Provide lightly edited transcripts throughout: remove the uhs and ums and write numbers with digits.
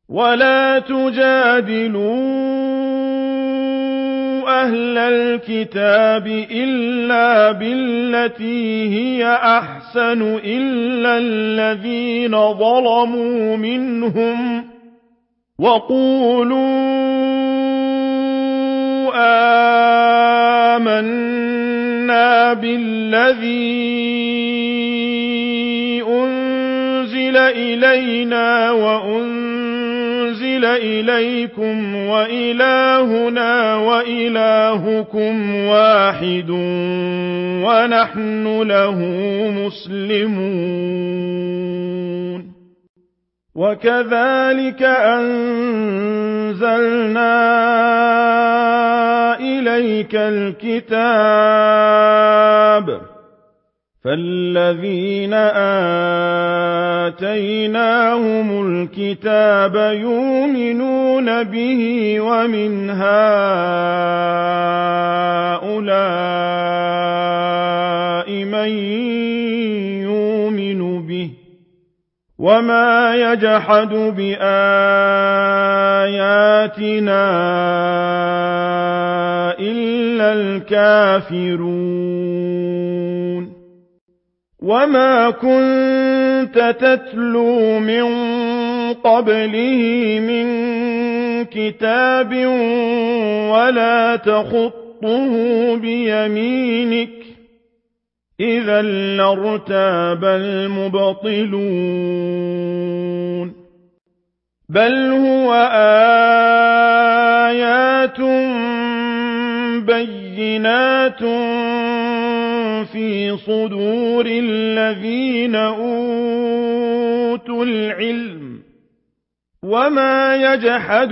ولا تجادلوا أهل الكتاب إلا بالتي هي أحسن إلا الذين ظلموا منهم وقولوا آمنا بالذي أنزل إلينا وأنزل إليكم وإلهنا وإلهكم واحد ونحن له مسلمون وكذلك أنزلنا إليك الكتاب فالذين آتيناهم الكتاب يؤمنون به ومن هؤلاء من يؤمن به وما يجحد بآياتنا إلا الكافرون وما كنت تتلو من قبله من كتاب ولا تخطه بيمينك إذا لارتاب المبطلون بل هو آيات بينات في صدور الذين أوتوا العلم وما يجحد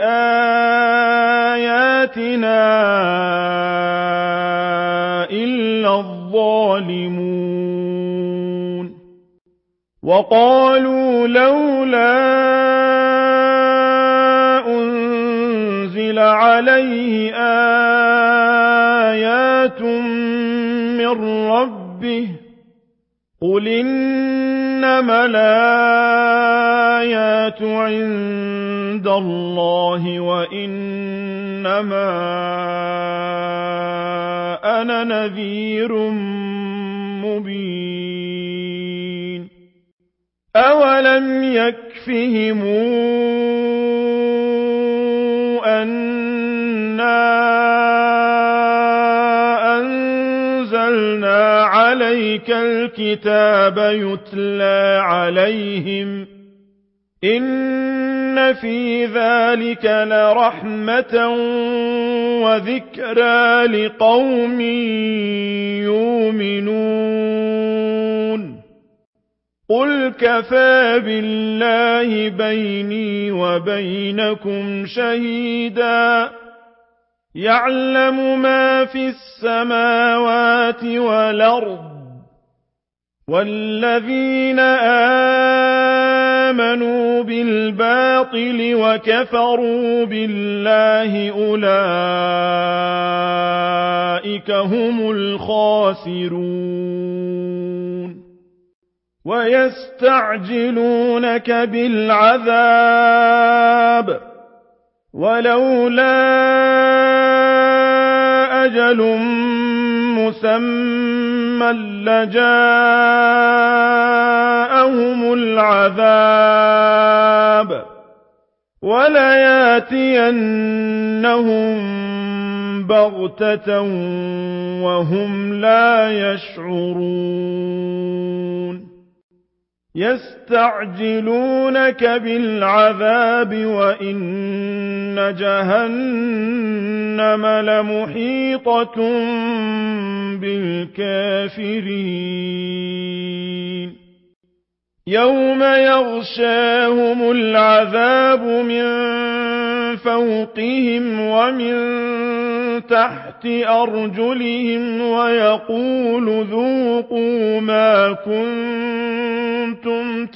بآياتنا إلا الظالمون وقالوا لولا أنزل عليه آيات من ربه قل إنما الآيات عند الله وإنما أنا نذير مبين أولم يكفهم أنا أنزلنا عليك الكتاب يتلى عليهم إن في ذلك لرحمة وذكرى لقوم يؤمنون قل كفى بالله بيني وبينكم شهيدا يعلم ما في السماوات والأرض والذين آمنوا بالباطل وكفروا بالله أولئك هم الخاسرون ويستعجلونك بالعذاب ولولا أجل مسمى لجاءهم العذاب ولياتينهم بغتة وهم لا يشعرون يستعجلونك بالعذاب وإن جهنم لمحيطة بالكافرين يوم يغشاهم العذاب من فوقهم ومن تحت أرجلهم ويقول ذوقوا ما كنتم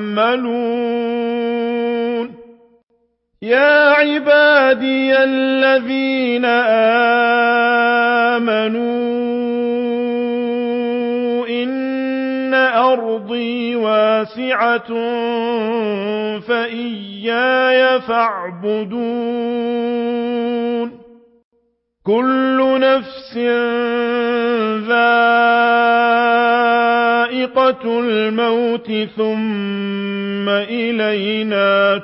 تعملون يا عبادي الذين آمنوا إن أرضي واسعة وَاسِعَةٌ فَإِيَّايَ فَاعْبُدُونِ كُلُّ نَفْسٍ ذَائِقَةُ الْمَوْتِ ثُمَّ إِلَيْنَا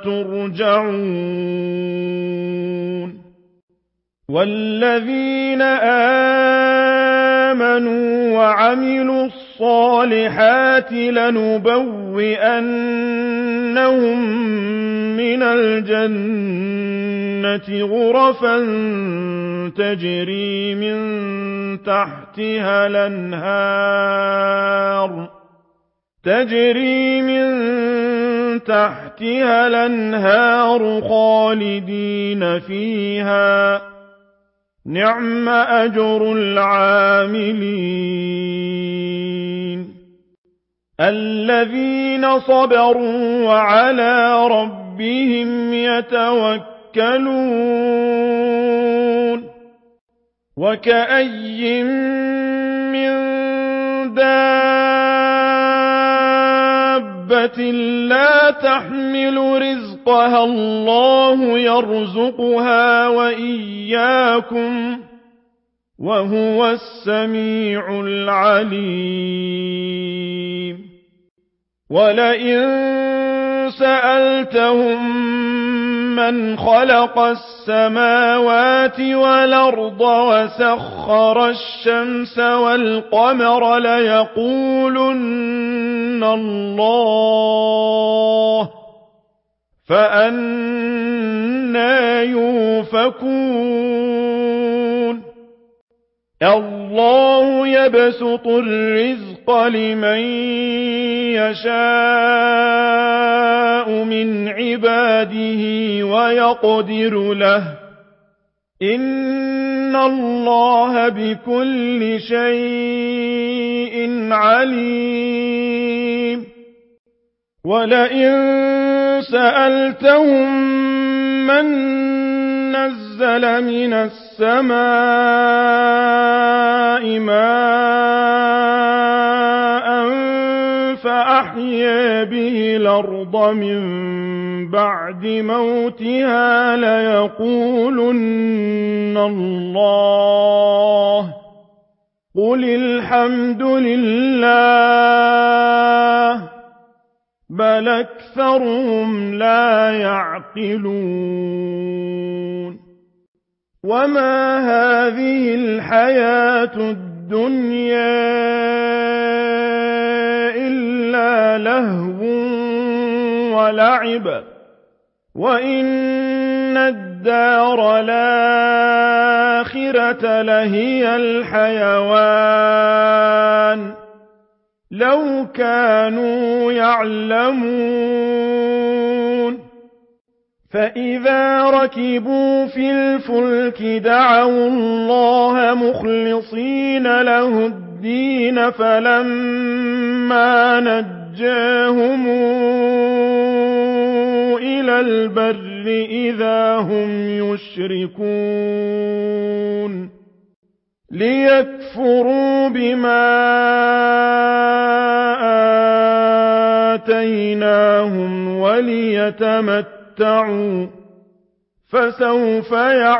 تُرْجَعُونَ وَالَّذِينَ آمَنُوا وَعَمِلُوا الصَّالِحَاتِ لَنُبَوِّئَنَّهُم مِّنَ الْجَنَّةِ غُرَفًا تَجْرِي مِن تحتها الأنهار خالدين فيها نِعْمَ أَجْرُ الْعَامِلِينَ الَّذِينَ صَبَرُوا وَعَلَىٰ رَبِّهِمْ يَتَوَكَّلُونَ وَكَأَيِّن مِّن دَابَّةٍ لَّا تَحْمِلُ رِزْقَهَا اللَّهُ يَرْزُقُهَا وَإِيَّاكُمْ ۚ وَهُوَ السَّمِيعُ الْعَلِيمُ وَلَئِن سَأَلْتَهُم مَّنْ خَلَقَ السَّمَاوَاتِ وَالْأَرْضَ وَسَخَّرَ الشَّمْسَ وَالْقَمَرَ لَيَقُولُنَّ اللَّهُ ۖ فَأَنَّىٰ يُؤْفَكُونَ اللَّهُ يَبْسُطُ الرِّزْقَ لِمَن يَشَاءُ مِنْ عِبَادِهِ وَيَقْدِرُ لَهُ ۚ إِنَّ اللَّهَ بِكُلِّ شَيْءٍ عَلِيمٌ وَلَئِن سَأَلْتَهُم مَّن نَّزَّلَ مِنَ السَّمَاءِ مَاءً فَأَحْيَا بِهِ الْأَرْضَ مِن بَعْدِ مَوْتِهَا لَيَقُولُنَّ اللَّهُ ۚ قُلِ الْحَمْدُ لِلَّهِ ۚ بَلْ أَكْثَرُهُمْ لَا يَعْقِلُونَ وَمَا هَٰذِهِ الْحَيَاةُ الدُّنْيَا إِلَّا لَهْوٌ وَلَعِبٌ ۚ وَإِنَّ الدَّارَ الْآخِرَةَ لَهِيَ الْحَيَوَانُ ۚ لَوْ كَانُوا يَعْلَمُونَ فَإِذَا رَكِبُوا فِي الْفُلْكِ دَعَوُا اللَّهَ مُخْلِصِينَ لَهُ الدِّينَ فَلَمَّا نَجَّاهُمْ إِلَى الْبَرِّ إِذَا هُمْ يُشْرِكُونَ لِيَكْفُرُوا بِمَا آتَيْنَاهُمْ وَلِيَتَمَتَّعُوا ۖ فَسَوْفَ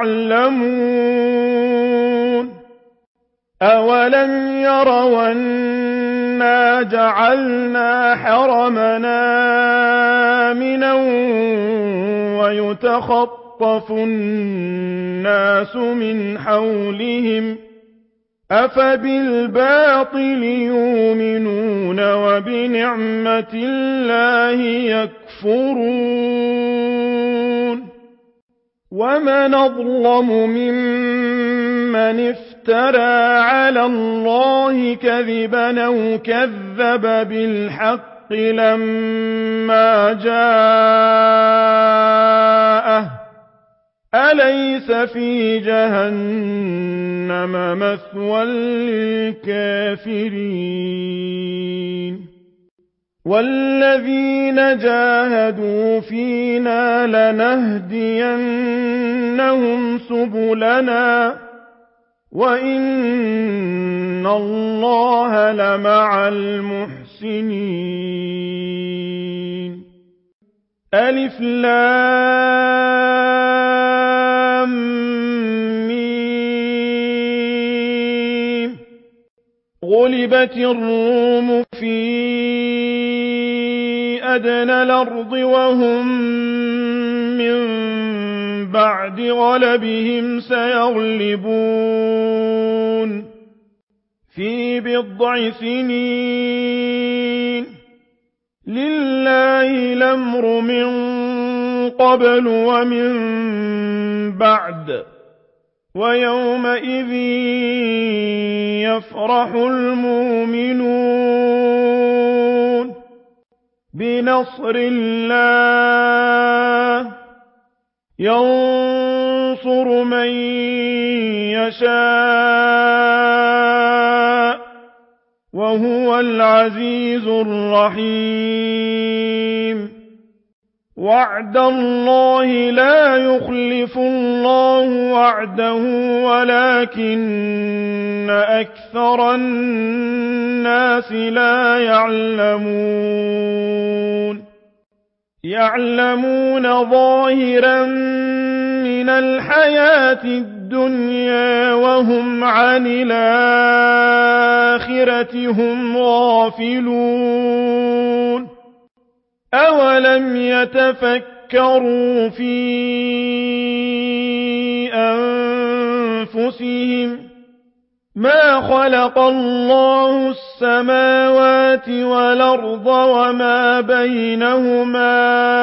يَعْلَمُونَ أَوَلَمْ يَرَوْا أَنَّا جَعَلْنَا حَرَمًا آمِنًا وَيُتَخَطَّفُ النَّاسُ مِنْ حَوْلِهِمْ ۚ أَفَبِالْبَاطِلِ يُؤْمِنُونَ وَبِنِعْمَةِ اللَّهِ يَكْفُرُونَ وَمَنْ أَظْلَمُ مِمَّنِ افْتَرَىٰ عَلَى اللَّهِ كَذِبًا أَوْ كَذَّبَ بِالْحَقِّ لَمَّا جَاءَهُ ۚ أَلَيْسَ فِي جَهَنَّمَ مَثْوًى لِّلْكَافِرِينَ وَالَّذِينَ جَاهَدُوا فِينَا لَنَهْدِيَنَّهُمْ سُبُلَنَا ۚ وَإِنَّ اللَّهَ لَمَعَ الْمُحْسِنِينَ ألف لام ميم. غلبت الروم في أدنى الأرض وهم من بعد غلبهم سيغلبون في بضع سنين. لله الأمر من قبل ومن بعد ويومئذ يفرح المؤمنون بنصر الله ينصر من يشاء وهو العزيز الرحيم. وعد الله لا يخلف الله وعده ولكن أكثر الناس لا يعلمون. يعلمون ظاهرا من الحياة الدنيا وهم عن الآخرة هم غافلون. أولم يتفكروا في أنفسهم ما خلق الله السماوات والأرض وما بينهما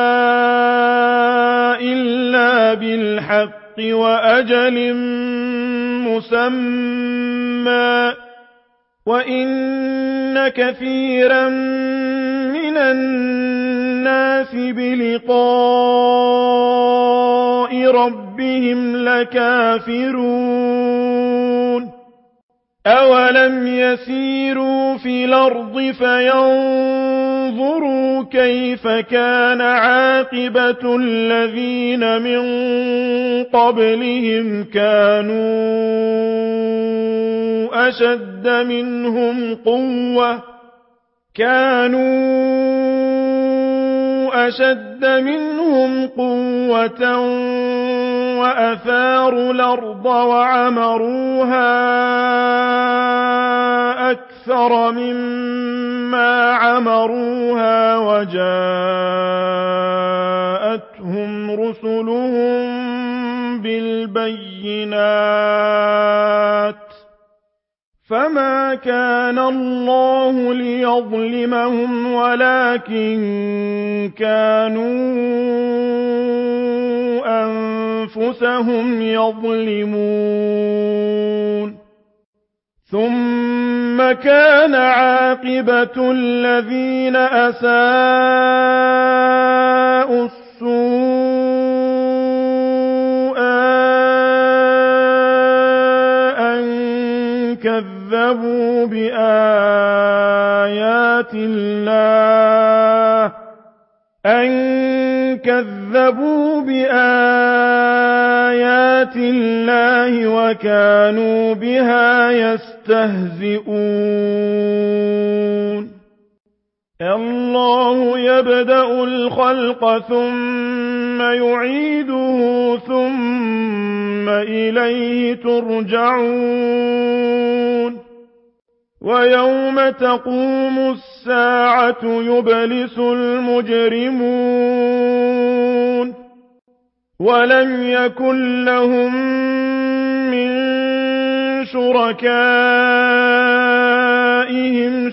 إلا بالحق وأجل مسمى وإن كثيرا من الناس بلقاء ربهم لكافرون. أولم يسيروا في الأرض فينظروا كيف كان عاقبة الذين من قبلهم كانوا أشد منهم قوة وأثاروا الأرض وعمروها أكثر مما عمروها وجاءتهم رسلهم بالبينات فما كان الله ليظلمهم ولكن كانوا أنفسهم يظلمون. ثم كان عاقبة الذين أساءوا السوء أن كذبوا بآيات الله وكانوا بها يستهزئون. الله يبدأ الخلق ثم يعيده ثم إليه ترجعون. ويوم تقوم الساعة يبلس المجرمون ولم يكن لهم من شركائهم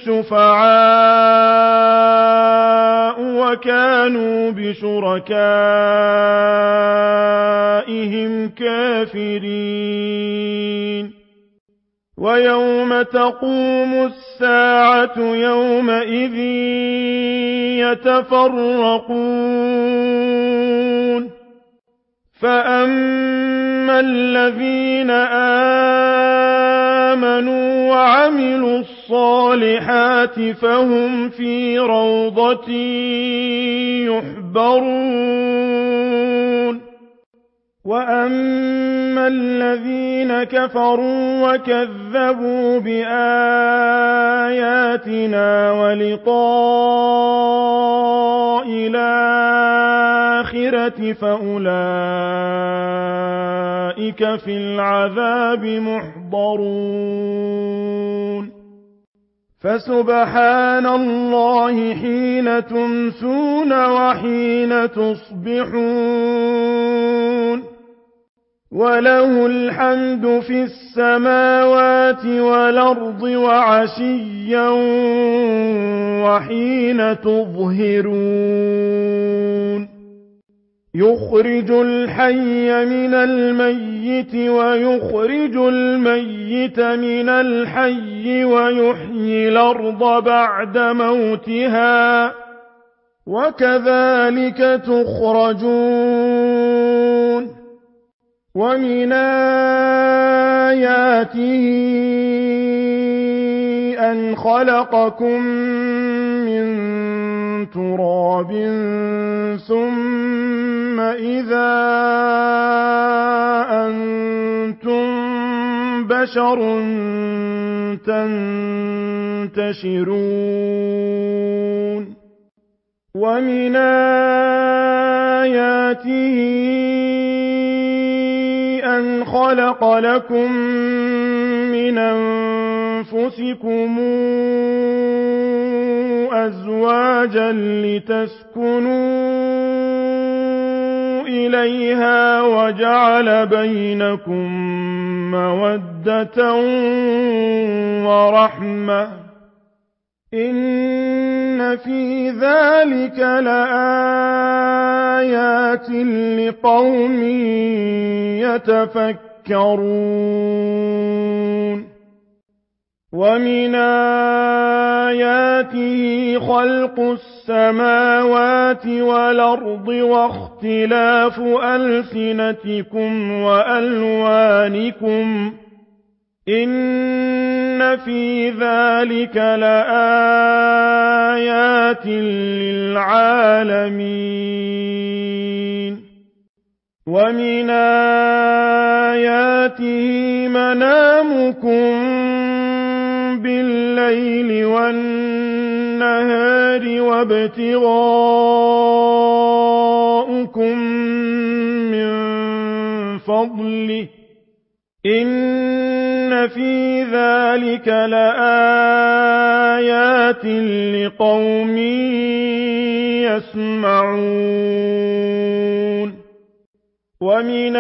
شفعاء وكانوا بشركائهم كافرين. ويوم تقوم الساعة يومئذ يتفرقون. فأما الذين آمنوا وعملوا الصالحات فهم في روضة يحبرون. وأما الذين كفروا وكذبوا بآياتنا ولقاء إلى الآخرة فأولئك في العذاب محضرون فسبحان الله حين تمسون وحين تصبحون وله الحمد في السماوات والأرض وعشيا وحين تظهرون يخرج الحي من الميت ويخرج الميت من الحي ويحيي الأرض بعد موتها وكذلك تخرجون ومن آياته أن خلقكم من تراب ثم إذا أنتم بشر تنتشرون ومن آياته أن خلق لكم من أنفسكم أزواجا لتسكنوا إليها وجعل بينكم مودة ورحمة إن في ذلك لآيات لقوم يتفكرون ومن آياته خلق السماوات والأرض واختلاف ألسنتكم وألوانكم إن في ذلك لآيات للعالمين ومن آياته منامكم بالليل والنهار وابتغاؤكم من فضله إن في ذلك لآيات لقوم يسمعون ومن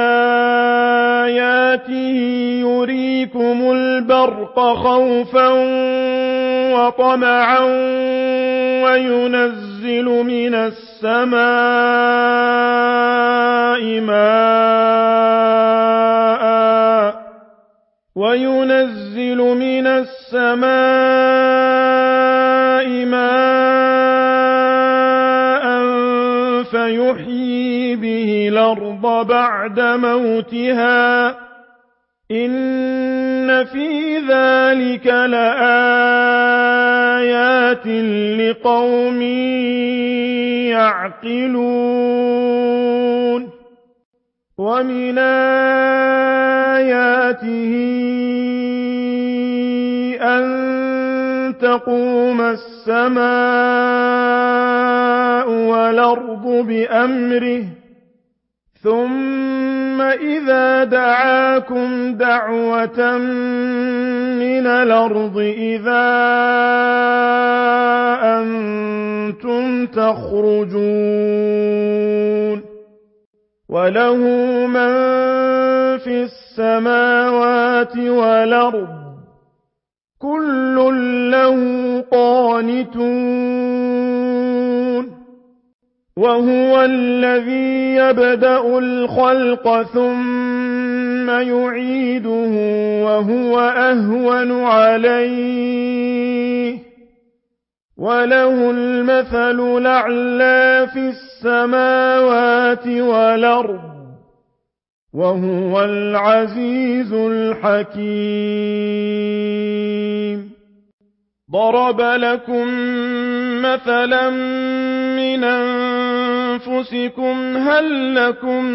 آياته يريكم البرق خوفا وطمعا وينزل من السماء ماء فيحيي به الأرض بعد موتها إن في ذلك لآيات لقوم يعقلون ومن آياته أن تقوم السماء والأرض بأمره ثم إذا دعاكم دعوة من الأرض إذا أنتم تخرجون وله من في السماوات والأرض كل له قانتون وهو الذي يبدأ الخلق ثم يعيده وهو أهون عليه وله المثل الأعلى في السماوات والأرض وهو العزيز الحكيم ضرب لكم مثلا من أنفسكم هل لكم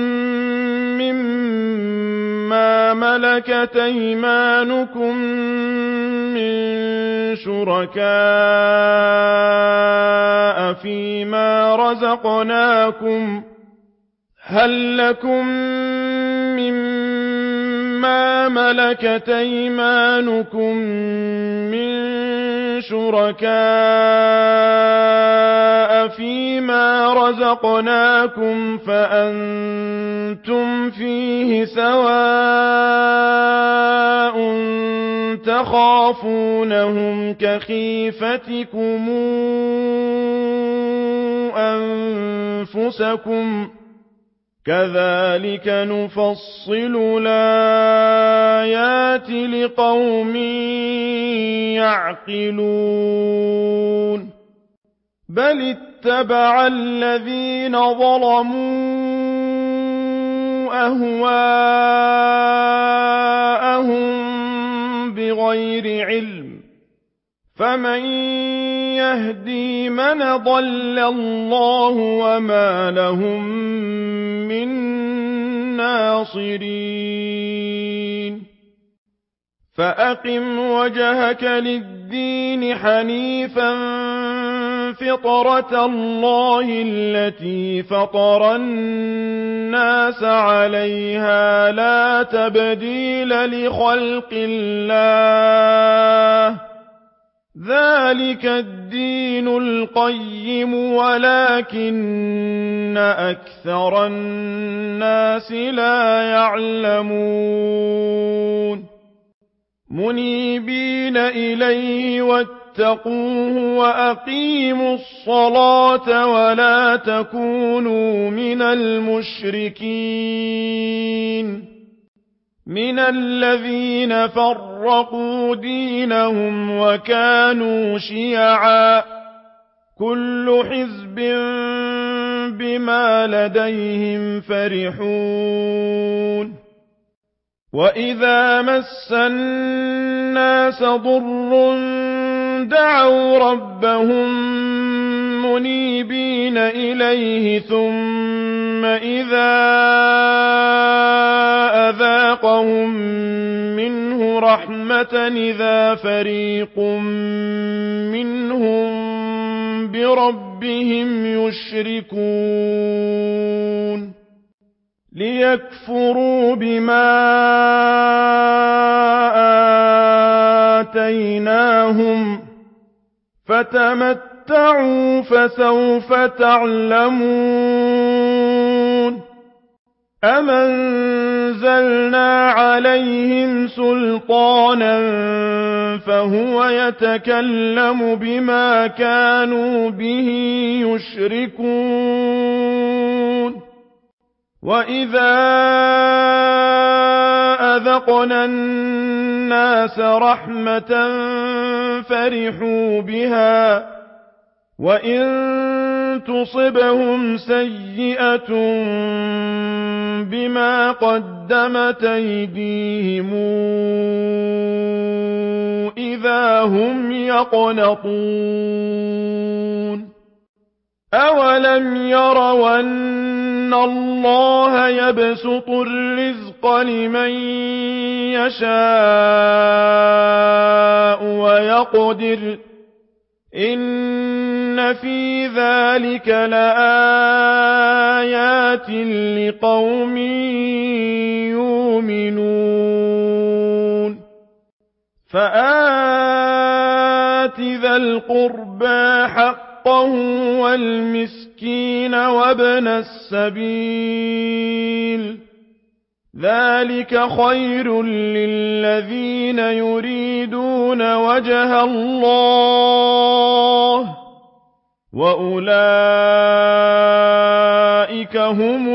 مما ملكت أيمانكم من شركاء فيما رزقناكم هل لكم مما ملكت أيمانكم من شركاء فيما رزقناكم فأنتم فيه سواء تخافونهم كخيفتكم أنفسكم كذلك نفصل الآيات لقوم يعقلون بل اتبع الذين ظلموا أهواءهم بغير علم فمن يهدي من ضل الله وما لهم من ناصرين فأقم وجهك للدين حنيفا فطرة الله التي فطر الناس عليها لا تبديل لخلق الله ذلك الدين القيم ولكن أكثر الناس لا يعلمون منيبين إليه واتقوه وأقيموا الصلاة ولا تكونوا من المشركين من الذين فرقوا دينهم وكانوا شيعا كل حزب بما لديهم فرحون وإذا مس الناس ضر دعوا ربهم منيبين إليه ثم إذا أذاقهم منه رحمة إذا فريق منهم بربهم يشركون ليكفروا بما آتيناهم فتمتعوا فسوف تعلمون أم أنزلنا عليهم سلطانا فهو يتكلم بما كانوا به يشركون وإذا أذقنا الناس رحمة فرحوا بها وإن تصبهم سيئة بما قدمت أيديهم إذا هم يقنطون أولم يروا أن الله يبسط الرزق لمن يشاء ويقدر إن في ذلك لآيات لقوم يؤمنون فآت ذا القربى حقه والمسكين وابن السبيل ذلك خير للذين يريدون وجه الله وأولئك هم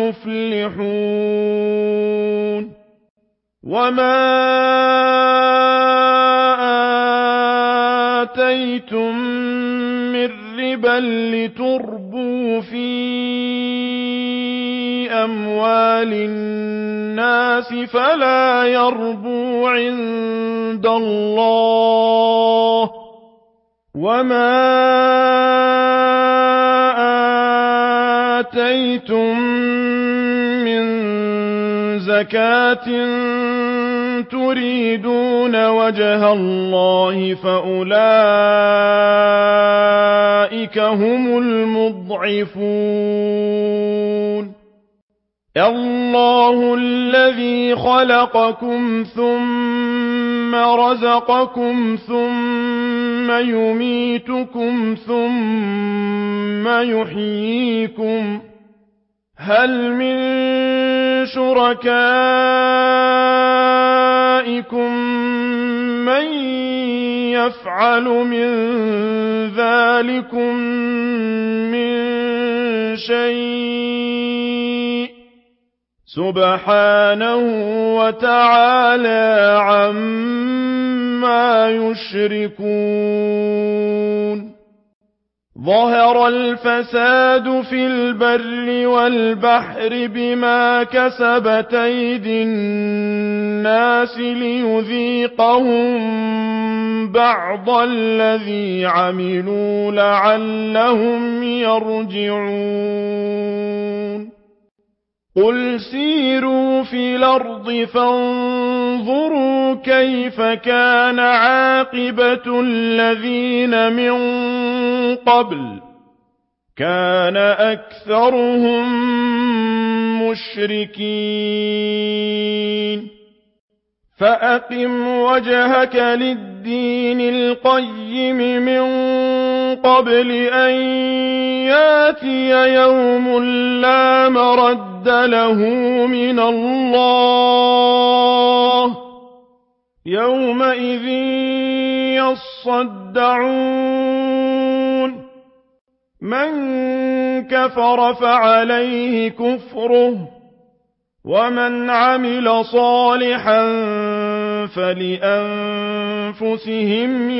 المفلحون وما آتيتم من ربا لتربوا في أموال الناس فلا يربو عند الله وما آتيتم من زكاة تريدون وجه الله فأولئك هم المضعفون الله الذي خلقكم ثم رزقكم ثم يميتكم ثم يحييكم هل من شركائكم من يفعل من ذلكم من شيء سبحانه وتعالى عما يشركون ظهر الفساد في البر والبحر بما كسبت أيدي الناس ليذيقهم بعض الذي عملوا لعلهم يرجعون قل سيروا في الأرض فانظروا كيف كان عاقبة الذين من قبل كان أكثرهم مشركين فأقم وجهك للدين القيم من قبل أن ياتي يوم لا مرد له من الله يومئذ يصدعون من كفر فعليه كفره ومن عمل صالحا فلأنفسهم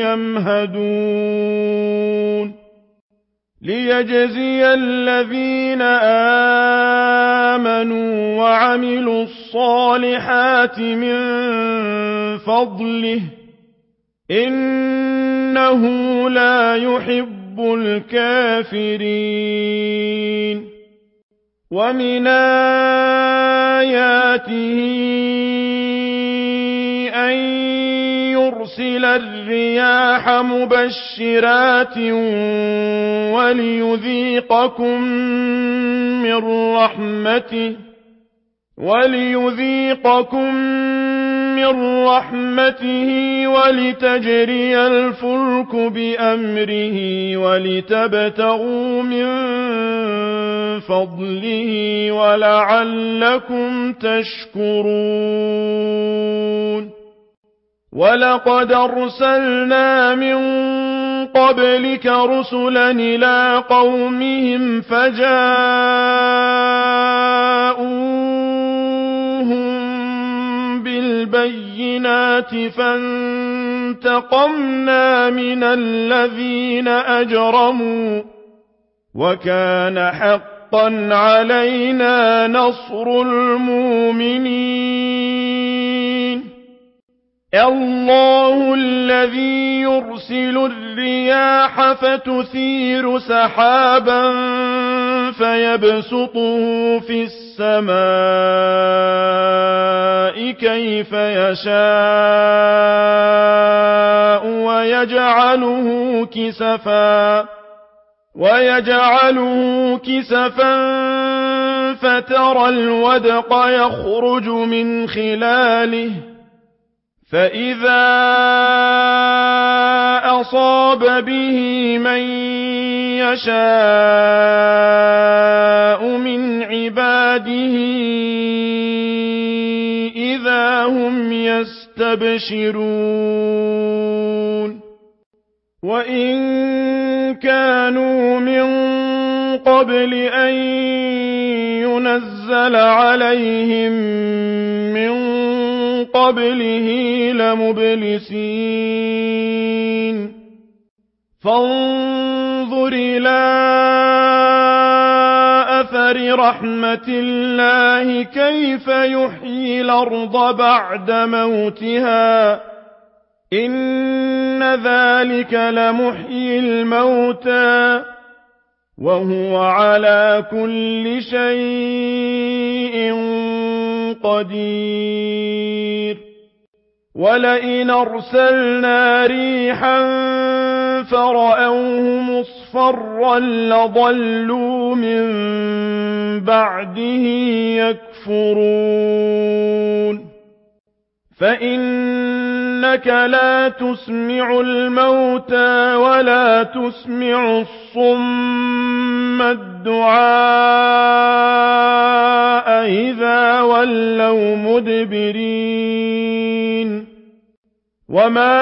يمهدون ليجزي الذين آمنوا وعملوا الصالحات من فضله إنه لا يحب الكافرين ومن آياته أن يرسل الرياح مبشرات وليذيقكم من رحمته ولتجري الفلك بأمره ولتبتغوا من فضله ولعلكم تشكرون ولقد أرسلنا من قبلك رسلا إلى قومهم فجاءوهم بالبينات فانتقمنا من الذين أجرموا وكان حقا علينا نصر المؤمنين الله الذي يرسل الرياح فتثير سحابا فيبسطه في السماء كيف يشاء ويجعله كسفا فترى الودق يخرج من خلاله فإذا أصاب به من يشاء من عباده إذا هم يستبشرون وإن كانوا من قبل أن ينزل عليهم من قبله لمبلسين فانظر إلى أثر رحمة الله كيف يحيي الأرض بعد موتها إن ذلك لمحيي الموتى وهو على كل شيء قدير وَلَئِنْ أَرْسَلْنَا رِيحًا فَرَأَوْهُ مُصْفَرًّا لَّظَلُّوا مِن بَعْدِهِ يَكْفُرُونَ فَإِنَّكَ لَا تُسْمِعُ الْمَوْتَىٰ وَلَا تُسْمِعُ الصُّمَّ الدُّعَاءَ إِذَا وَلَّوْا مُدْبِرِينَ وَمَا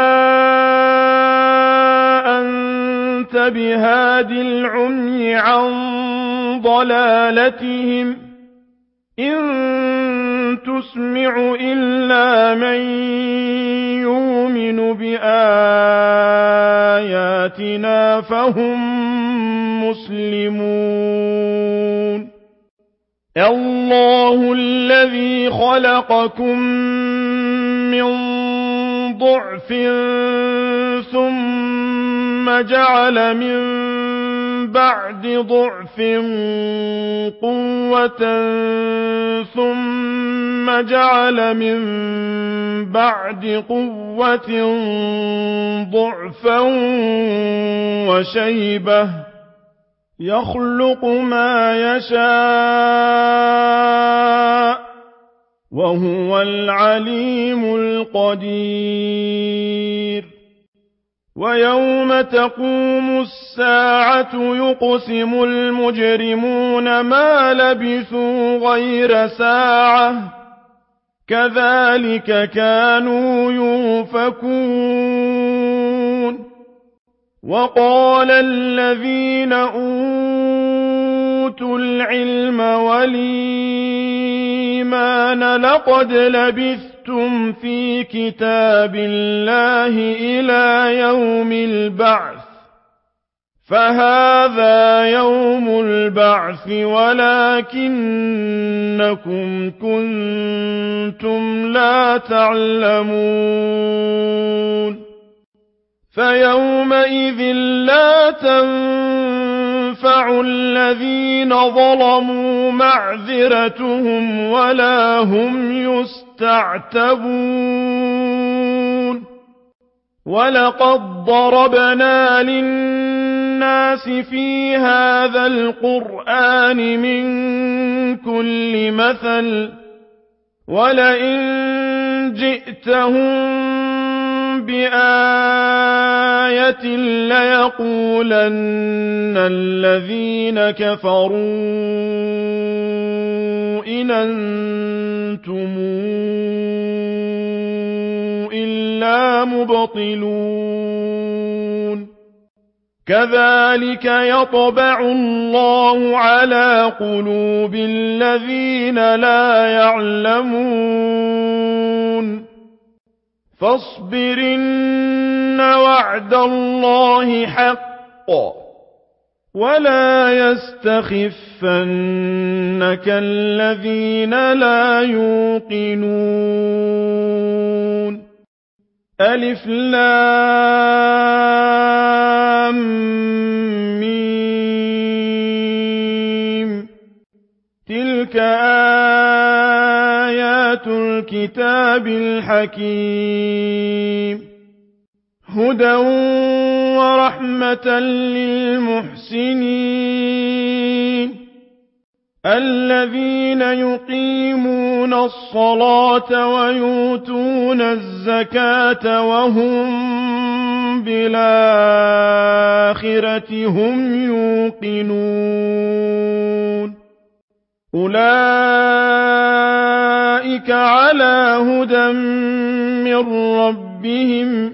أَنتَ بِهَادِ الْعُمْيِ عَن ضَلَالَتِهِمْ ۖ إِن تُسْمِعُ إِلَّا مَن يُؤْمِنُ بِآيَاتِنَا فَهُم مُّسْلِمُونَ اللَّهُ الَّذِي خَلَقَكُم مِّن ضَعْفٍ ثُمَّ جَعَلَ مِن بَعْدِ ضَعْفٍ قُوَّةً ثُمَّ جَعَلَ مِن بَعْدِ قُوَّةٍ ضَعْفًا وَشَيْبَةً يَخْلُقُ مَا يَشَاءُ ۖ وَهُوَ الْعَلِيمُ الْقَدِيرُ وَيَوْمَ تَقُومُ السَّاعَةُ يُقْسِمُ الْمُجْرِمُونَ مَا لَبِثُوا غَيْرَ سَاعَةٍ ۚ كَذَٰلِكَ كَانُوا يُؤْفَكُونَ وَقَالَ الَّذِينَ أُوتُوا الْعِلْمَ وَالْإِيمَانَ لَقَدْ لَبِثْتُمْ فِي كِتَابِ اللَّهِ إِلَىٰ يَوْمِ الْبَعْثِ ۖ فَهَٰذَا يَوْمُ الْبَعْثِ وَلَٰكِنَّكُمْ كُنتُمْ لَا تَعْلَمُونَ فَيَوْمَئِذٍ لَّا تَنفَعُ الَّذِينَ ظَلَمُوا مَعْذِرَتُهُمْ وَلَا هُمْ يُسْتَعْتَبُونَ وَلَقَدْ ضَرَبْنَا لِلنَّاسِ فِي هَٰذَا الْقُرْآنِ مِن كُلِّ مَثَلٍ ۚ وَلَئِن جِئْتَهُم بِآيَةٍ لَّيَقُولَنَّ الَّذِينَ كَفَرُوا إِنْ أَنتُمْ إِلَّا مُبْطِلُونَ كَذَٰلِكَ يَطْبَعُ اللَّهُ عَلَىٰ قُلُوبِ الَّذِينَ لَا يَعْلَمُونَ فَاصْبِرْ إِنَّ وَعْدَ اللَّهِ حَقٌّ وَلَا يَسْتَخِفَّنَّكَ الَّذِينَ لَا يُوقِنُونَ أَلِفْ لام ميم تِلْكَ آيَاتُ الْكِتَابِ الْحَكِيمِ هُدًى وَرَحْمَةً لِّلْمُحْسِنِينَ الَّذِينَ يُقِيمُونَ الصَّلَاةَ وَيُؤْتُونَ الزَّكَاةَ وَهُم بِالْآخِرَةِ هُمْ يُوقِنُونَ أُولَٰئِكَ عَلَىٰ هُدًى مِّن رَّبِّهِمْ ۖ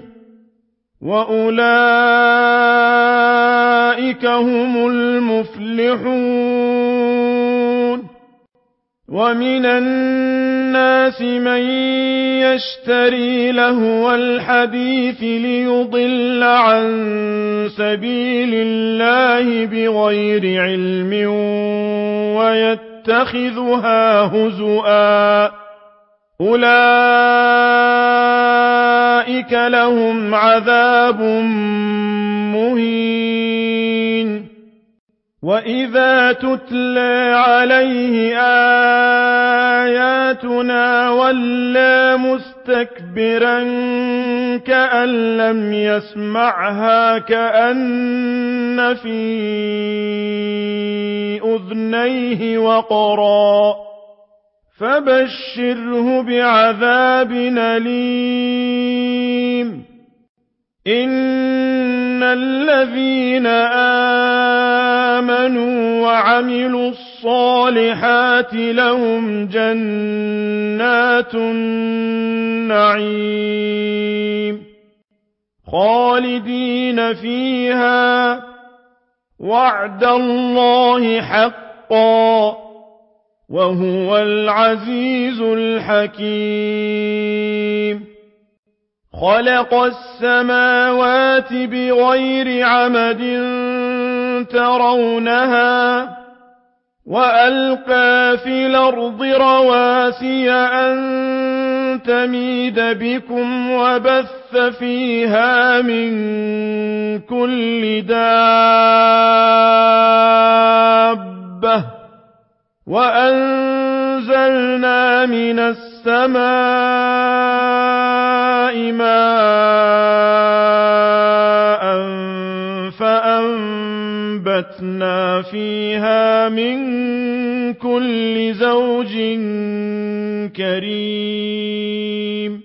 وَأُولَٰئِكَ هُمُ الْمُفْلِحُونَ وَمِنَ النَّاسِ مَن يَشْتَرِي لَهْوَ الْحَدِيثِ لِيُضِلَّ عَن سَبِيلِ اللَّهِ بِغَيْرِ عِلْمٍ وَيَتَّخِذُهَا هُزُوًا ۚ أُولَٰئِكَ لَهُمْ عَذَابٌ مُّهِينٌ وَإِذَا تُتْلَىٰ عَلَيْهِ آيَاتُنَا وَلَّىٰ مستكبرا كأن لم يسمعها كأن في أذنيه وقرا فبشره بعذاب أليم إن الذين آمنوا وعملوا الصالحات لهم جنات النعيم خالدين فيها وعد الله حقا وهو العزيز الحكيم خلق السماوات بغير عمد ترونها وألقى في الأرض رواسي أن تميد بكم وبث فيها من كل دابة وأنزلنا من السماء ماء فأنبتنا فيها من كل زوج كريم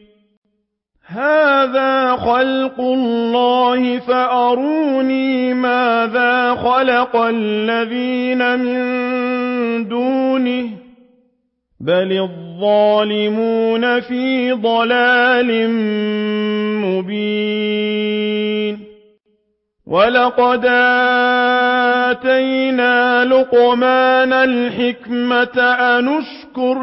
هذا خلق الله فأروني ماذا خلق الذين من دونه بل الظالمون في ضلال مبين ولقد آتينا لقمان الحكمة أن اشكر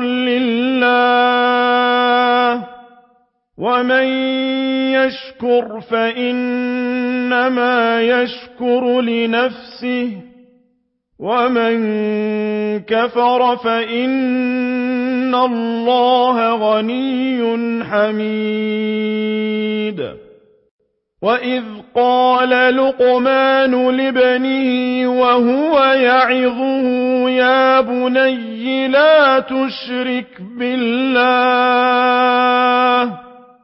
لله ومن يشكر فإنما يشكر لنفسه ومن كفر فإن الله غني حميد وإذ قال لقمان لابنه وهو يعظه يا بني لا تشرك بالله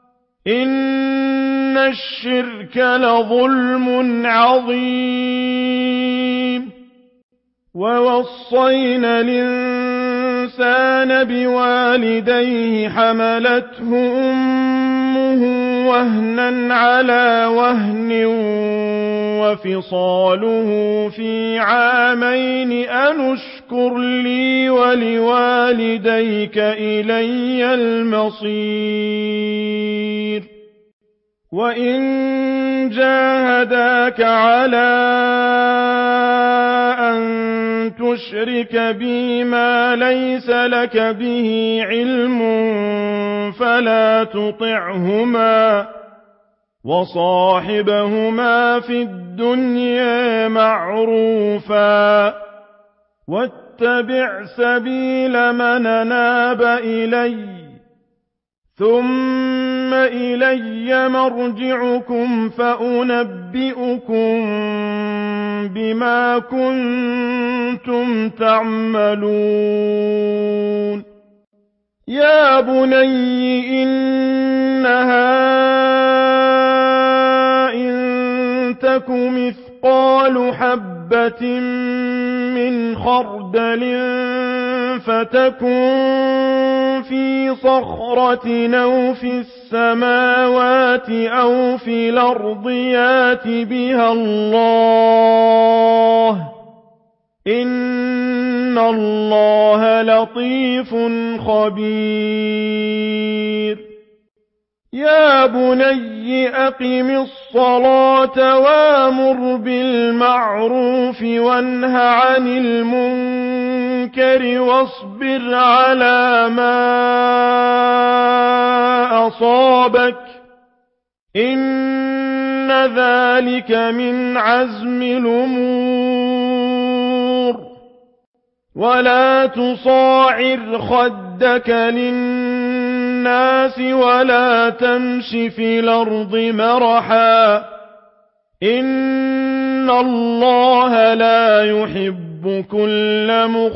إن الشرك لظلم عظيم ووصينا الإنسان بوالديه حملته أمه وهنا على وهن وفصاله في عامين أن اشكر لي ولوالديك إلي المصير وإن جاهداك على أن تشرك بي ما ليس لك به علم فلا تطعهما وصاحبهما في الدنيا معروفا واتبع سبيل من أناب إلي ثم إلي مرجعكم فأنبئكم بما كنتم تعملون يا بني إنها إن تك مثقال حبة من خردل فتكن في صخرة أو في السماوات أو في الأرض يات بها الله إن الله لطيف خبير يا بني أقم الصلاة وامر بالمعروف وانه عن المنكر واصبر على ما أصابك إن ذلك من عزم الأمور ولا تصاعر خدك للناس ولا تمش في الأرض مرحا إن الله لا يحب كل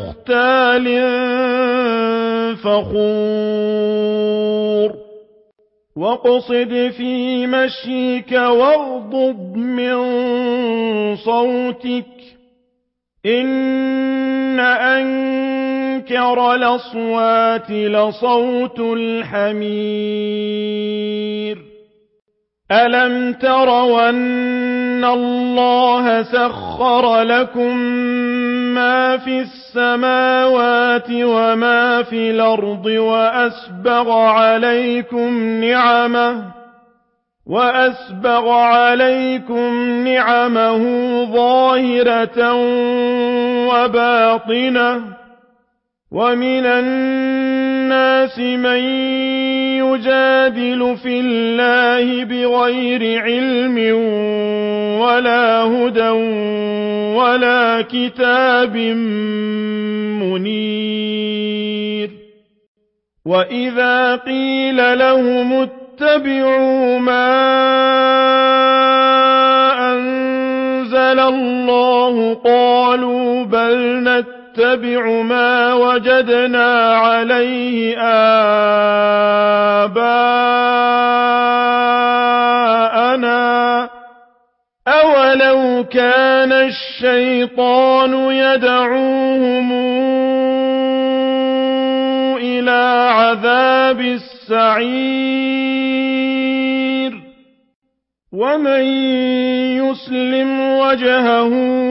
مختال فخور واقصد في مشيك واغضض من صوتك إن أنكر الأصوات لصوت الحمير ألم تروا أن الله سخر لكم ما في السماوات وما في الأرض وأسبغ عليكم نعمه ظاهرة وباطنة ومن الناس من يجادل في الله بغير علم ولا هدى ولا كتاب منير وإذا قيل لهم اتبعوا ما أنزل الله قالوا بل نتبع ما وجدنا عليه آباءنا أولو كان الشيطان يدعوهم إلى عذاب السعير ومن يسلم وجهه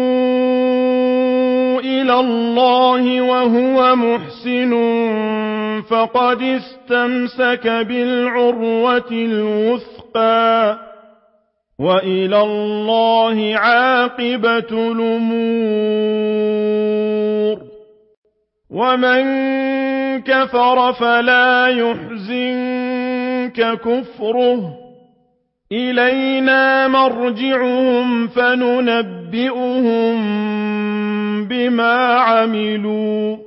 إلى الله وهو محسن فقد استمسك بالعروة الوثقى وإلى الله عاقبة الأمور ومن كفر فلا يحزنك كفره إلينا مرجعهم فننبئهم بما عملوا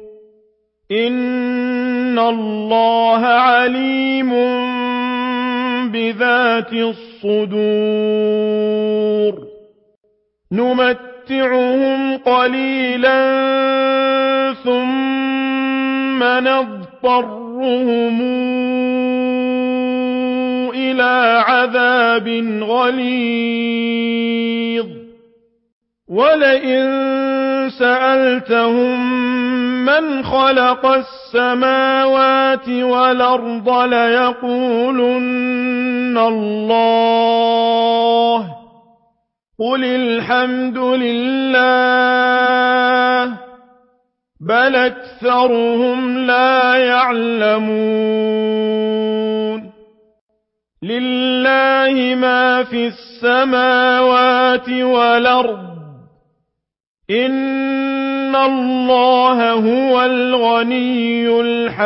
إن الله عليم بذات الصدور نمتعهم قليلا ثم نضطرهم إلى عذاب غليظ ولئن سألتهم من خلق السماوات والأرض ليقولن الله قل الحمد لله بل أكثرهم لا يعلمون لله ما في السماوات والأرض إن الله هو الغني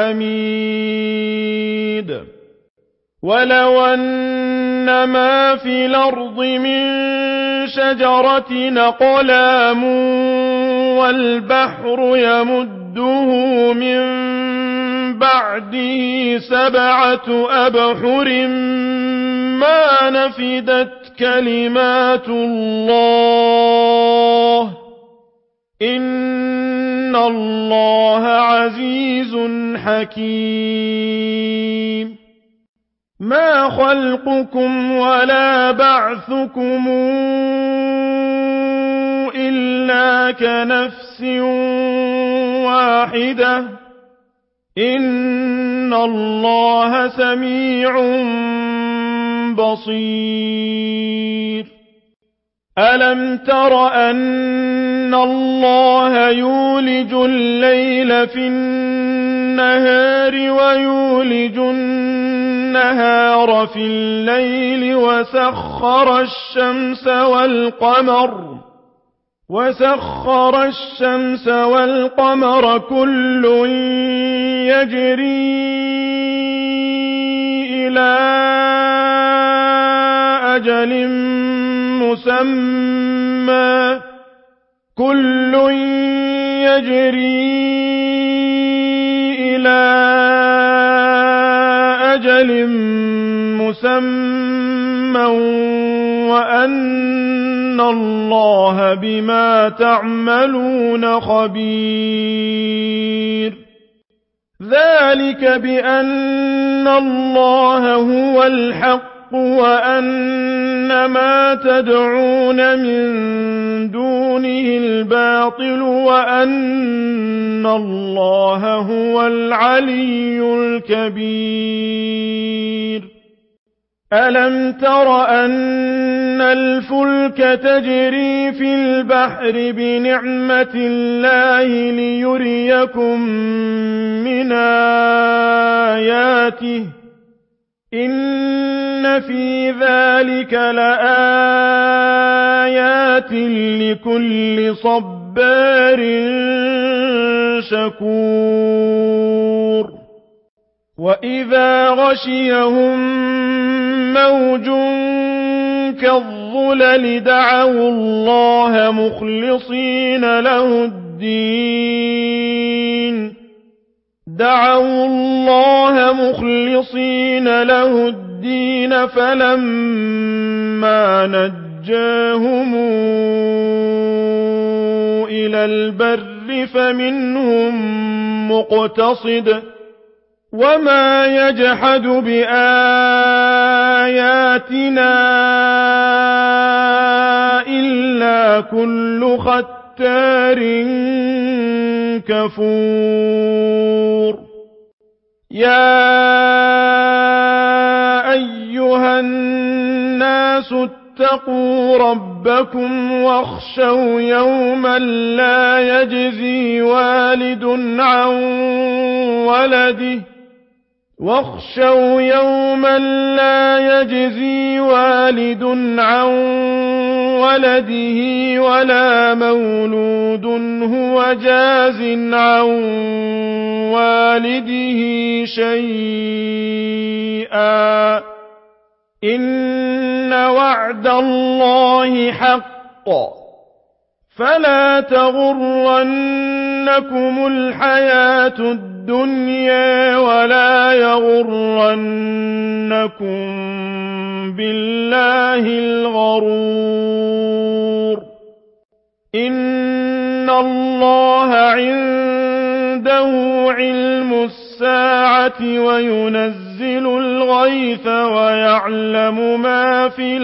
الحميد ولو أن ما في الأرض من شجرة أقلام والبحر يمده من بعده 7 أبحر ما نفدت كلمات الله إن الله عزيز حكيم ما خلقكم ولا بعثكم إلا كنفس واحدة إن الله سميع بصير ألم تر أن الله يولج الليل في النهار ويولج النهار في الليل وسخر الشمس والقمر كل يجري إلى أجل مسمى وأن الله بما تعملون خبير ذلك بأن الله هو الحق وأن ما تدعون من دونه الباطل وأن الله هو العلي الكبير ألم تر أن الفلك تجري في البحر بنعمة الله ليريكم من آياته إن في ذلك لآيات لكل صبار شكور وإذا غشيهم موج كالظلل دعوا الله مخلصين له الدين فلما نجاهم إلى البر فمنهم مقتصد وما يجحد بآياتنا إلا كل ختار كفور يا أيها الناس اتقوا ربكم واخشوا يوما لا يجزي والد عن ولده ولا مولود هو جاز عن والده شيئا إن وعد الله حق فلا تغرنكم الحياة الدنيا ولا يغرنكم بالله الغرور إن الله عنده علم الساعة وينزل الغيث ويعلم ما في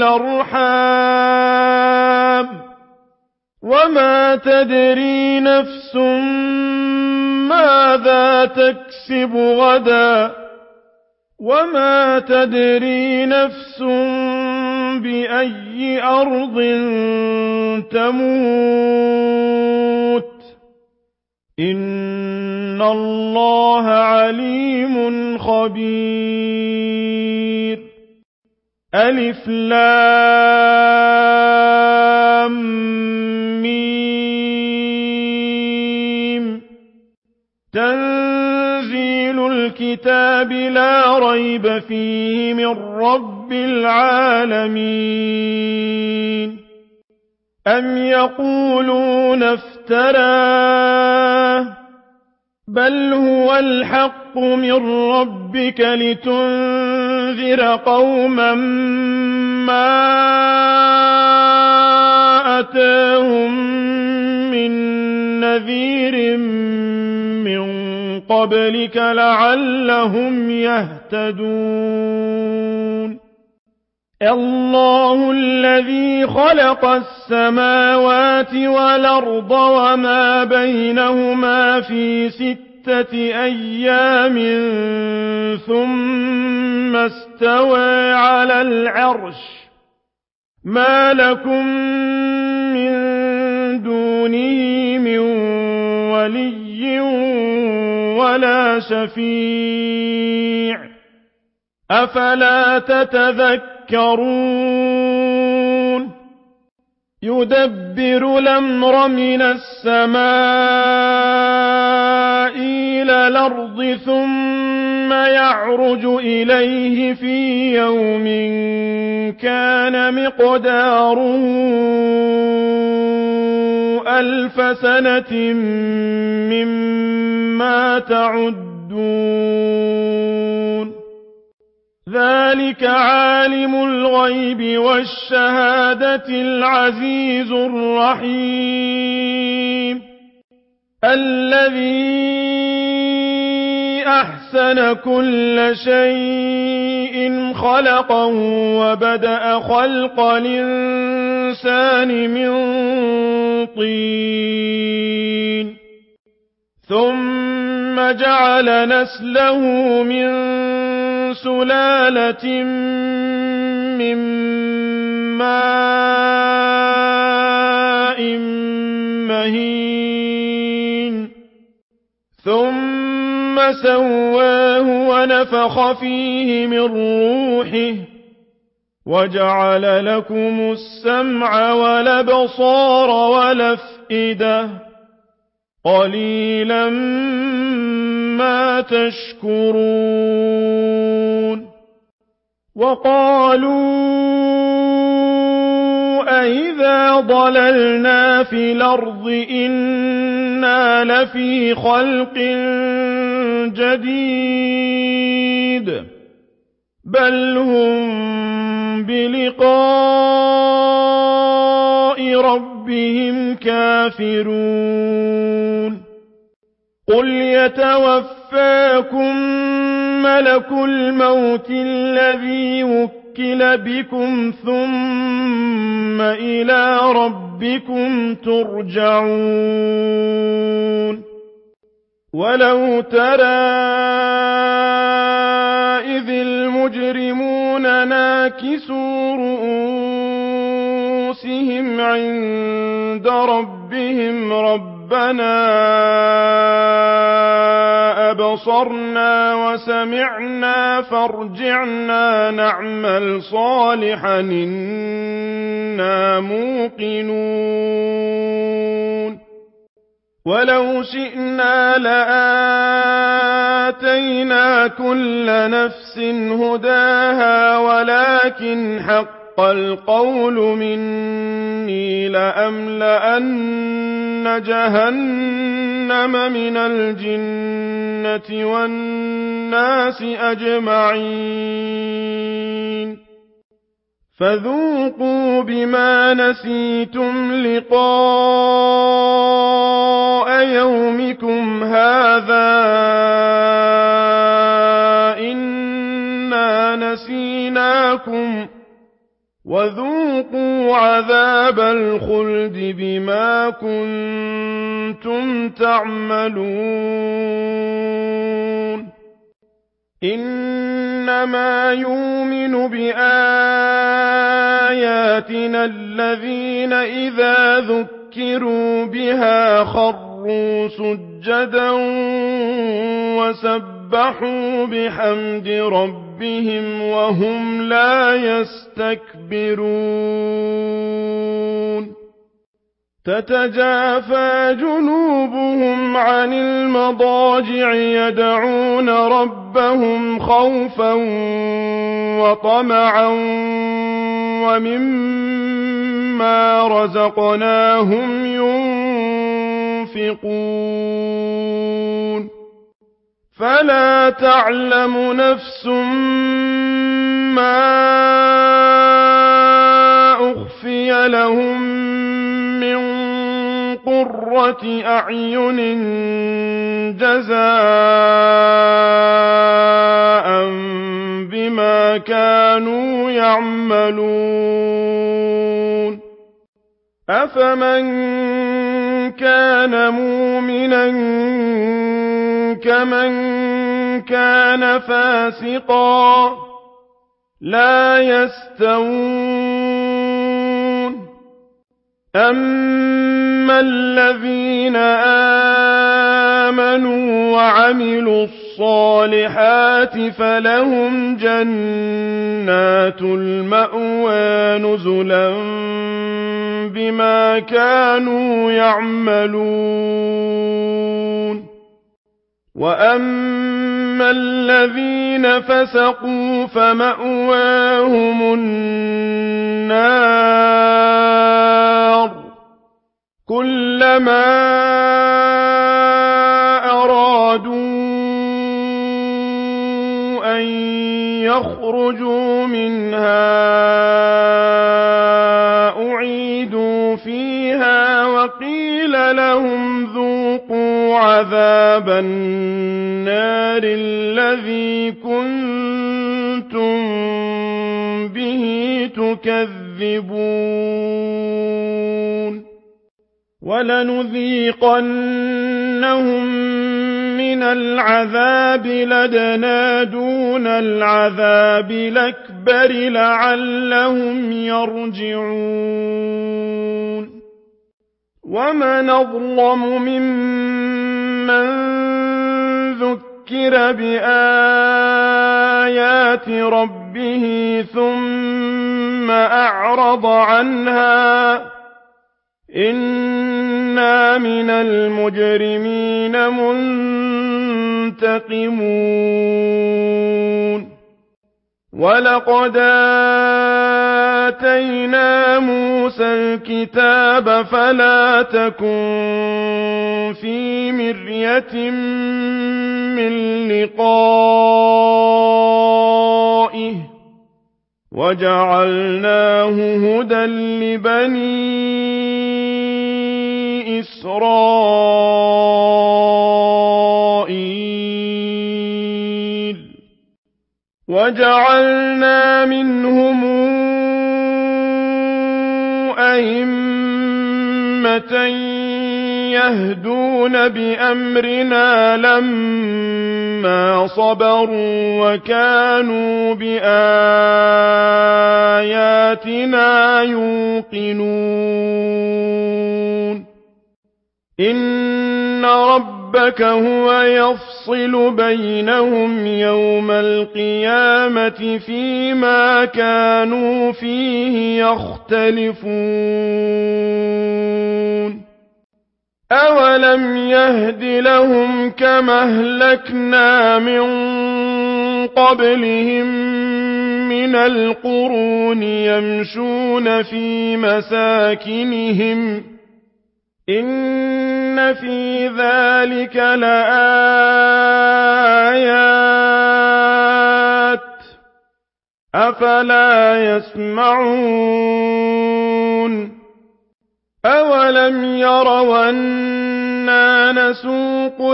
الأرحام وما تدري نفس ماذا تكسب غدا وما تدري نفس بأي أرض تموت إن الله عليم خبير ألف لام ميم تنزيل الكتاب لا ريب فيه من رب العالمين أم يقولون افتراه بل هو الحق من ربك لتنذر قوما ما أتاهم من نذير من قبلك لعلهم يهتدون الله الذي خلق السماوات والأرض وما بينهما في 6 أيام ثم استوى على العرش ما لكم من دونه من ولي ولا شفيع أفلا تتذكرون يدبر الأمر من السماء إلى الأرض ثم يعرج إليه في يوم كان مقداره 1000 سنة مما تعدون ذلك عالم الغيب والشهادة العزيز الرحيم الذي أحسن كل شيء خلقه وبدأ خلق الإنسان من طين ثم جعل نسله من سلالة من ماء مهين ثم سواه ونفخ فيه من روحه وجعل لكم السمع والأبصار والأفئدة قليلا ما تشكرون وقالوا أإذا ضللنا في الأرض إنا لفي خلق جديد بل هم بلقاء ربهم كافرون قل يتوفاكم ملك الموت الذي وكل بكم ثم إلى ربكم ترجعون ولو ترى إذ المجرمون ناكسوا رؤوسهم عند ربهم ربنا أبصرنا وسمعنا فارجعنا نعمل صالحا إنا موقنون ولو شئنا لآتينا كل نفس هداها ولكن حق القول مني لأملأن جهنم من الجنة والناس أجمعين فذوقوا بما نسيتم لقاء يومكم هذا إنا نسيناكم وذوقوا عذاب الخلد بما كنتم تعملون إنما يؤمن بآياتنا الذين إذا ذكروا بها خروا سجدا وسبحوا بحمد ربهم وهم لا يستكبرون تتجافى جنوبهم عن المضاجع يدعون ربهم خوفا وطمعا ومما رزقناهم ينفقون فلا تعلم نفس ما أخفي لهم من قرة أعين جزاء بما كانوا يعملون أفمن كان مؤمنا كمن كان فاسقا لا يستوون أما الذين آمنوا وعملوا الصالحات فلهم جنات المأوى نزلا بما كانوا يعملون وأما الذين فسقوا فمأواهم النار كلما أرادوا أن يخرجوا منها أعيدوا فيها وقيل لهم ذوقوا فذوقوا عذاب النار الذي كنتم به تكذبون ولنذيقنهم من العذاب الأدنى دون العذاب الأكبر لعلهم يرجعون ومن أظلم ممن ذكر بآيات ربه ثم أعرض عنها إنا من المجرمين منتقمون ولقد آتينا موسى الكتاب فلا تكن في مرية من لقائه وجعلناه هدى لبني إسرائيل وجعلنا منهم أئمة يهدون بأمرنا لما صبروا وكانوا بآياتنا يوقنون إن ربك هو يفصل بينهم يوم القيامة فيما كانوا فيه يختلفون أولم يهد لهم كما أهلكنا من قبلهم من القرون يمشون في مساكنهم إن في ذلك لآيات أفلا يسمعون أولم يروا أنا نسوق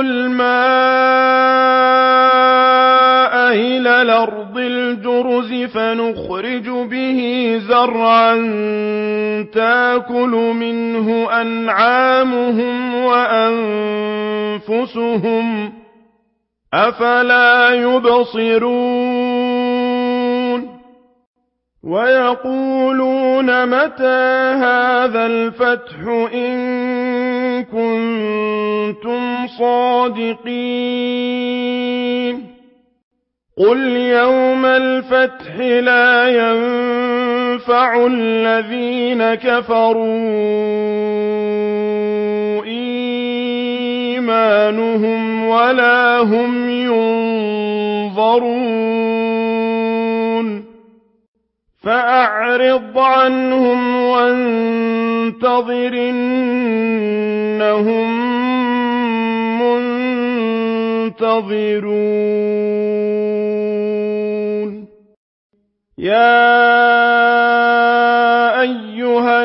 الماء إلى الأرض الجرز فنخرج به زرعا تاكل منه أنعامهم وأنفسهم أفلا يبصرون ويقولون متى هذا الفتح إن كنتم صادقين قل يوم الفتح لا ينفع الذين كفروا إيمانهم ولا هم ينظرون فأعرض عنهم وانتظر إنهم منتظرون يا أيها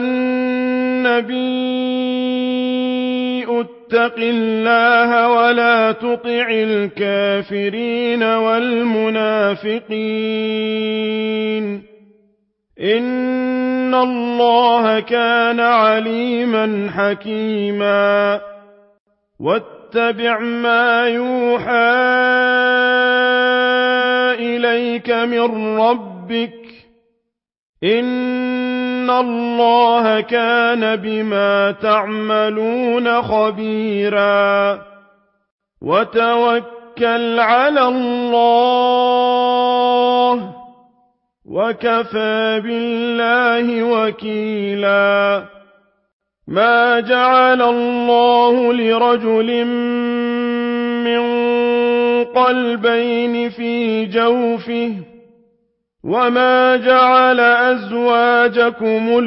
النبي اتق الله ولا تطع الكافرين والمنافقين إن الله كان عليما حكيما واتبع ما يوحى إليك من ربك إن الله كان بما تعملون خبيرا وتوكل على الله وكفى بالله وكيلا ما جعل الله لرجل من قلبين في جوفه وما جعل أزواجكم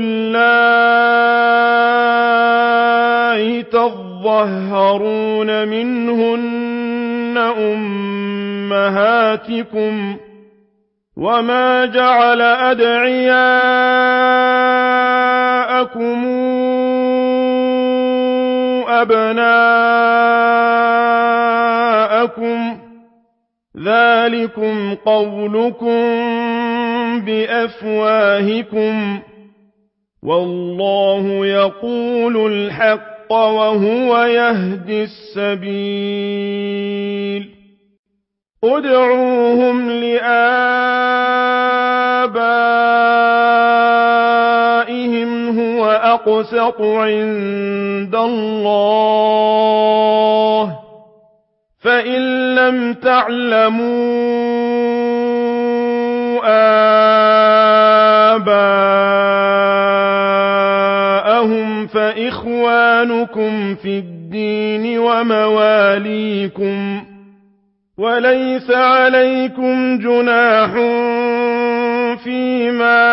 اللائي تظهرون منهن أمهاتكم وما جعل أدعياءكم أبناءكم ذلكم قولكم بأفواهكم والله يقول الحق وهو يهدي السبيل ادعوهم لآبائهم هو أقسط عند الله فإن لم تعلموا آباءهم فإخوانكم في الدين ومواليكم وليس عليكم جناح فيما